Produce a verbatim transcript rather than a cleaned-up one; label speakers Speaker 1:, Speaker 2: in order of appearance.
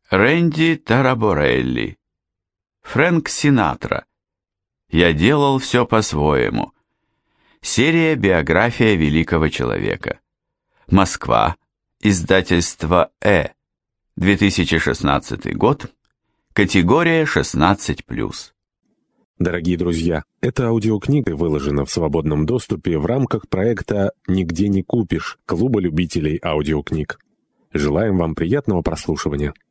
Speaker 1: Рэнди Тараборелли. Фрэнк Синатра. Я делал все по-своему. Серия «Биография великого человека». Москва. Издательство «Э». две тысячи шестнадцатый год. Категория шестнадцать плюс.
Speaker 2: Дорогие друзья, эта аудиокнига выложена в свободном доступе в рамках проекта «Нигде не купишь» Клуба любителей аудиокниг. Желаем вам приятного прослушивания.